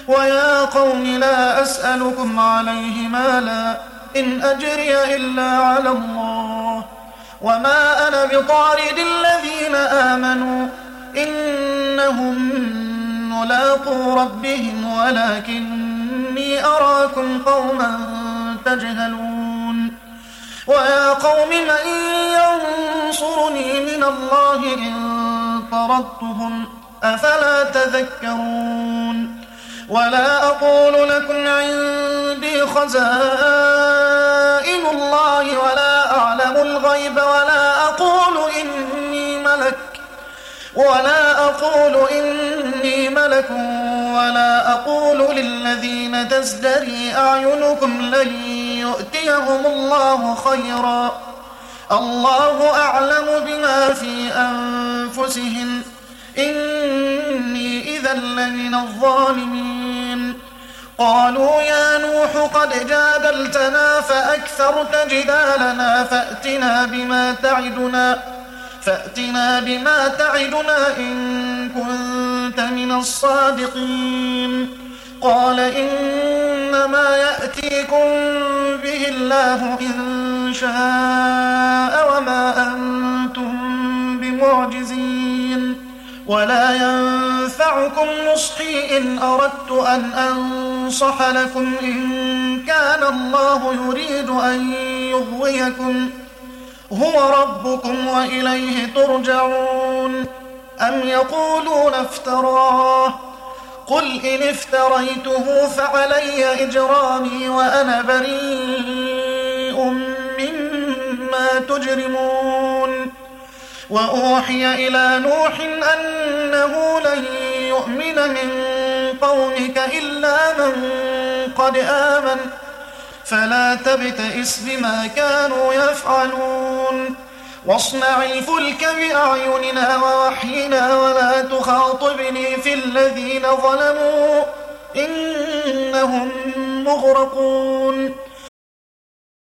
ويا قوم لا أسألكم عليه مالا إن أجري إلا على الله وما أنا بطارد الذين آمنوا إنهم ملاقو ربهم ولكني أراكم قوما تجهلون ويا قوم من ينصرني من الله إن طردتهم أفلا تذكرون ولا أقول لكم عندي خزائن الله ولا أعلم الغيب ولا أقول إني ملك ولا أقول للذين تزدري أعينكم لن يؤتيهم الله خيرا الله أعلم بما في أنفسهم إني إذا لمن الظالمين قالوا يا نوح قد جادلتنا فأكثرت جدالنا فأتنا بما تعدنا إن كنت من الصادقين قال إنما يأتيكم به الله إن شاء وما أنتم بمعجزين ولا ينفعكم نصحي إن أردت أن أنصح لكم إن كان الله يريد أن يغويكم هو ربكم وإليه ترجعون أم يقولون افتراه قل إن افتريته فعلي إجرامي وأنا بريء مما تجرمون وأوحي إلى نوح أنه لن يؤمن من قومك إلا من قد آمن فلا تبتئس بما كانوا يفعلون واصنع الفلك بأعيننا ووحينا ولا تخاطبني في الذين ظلموا إنهم مغرقون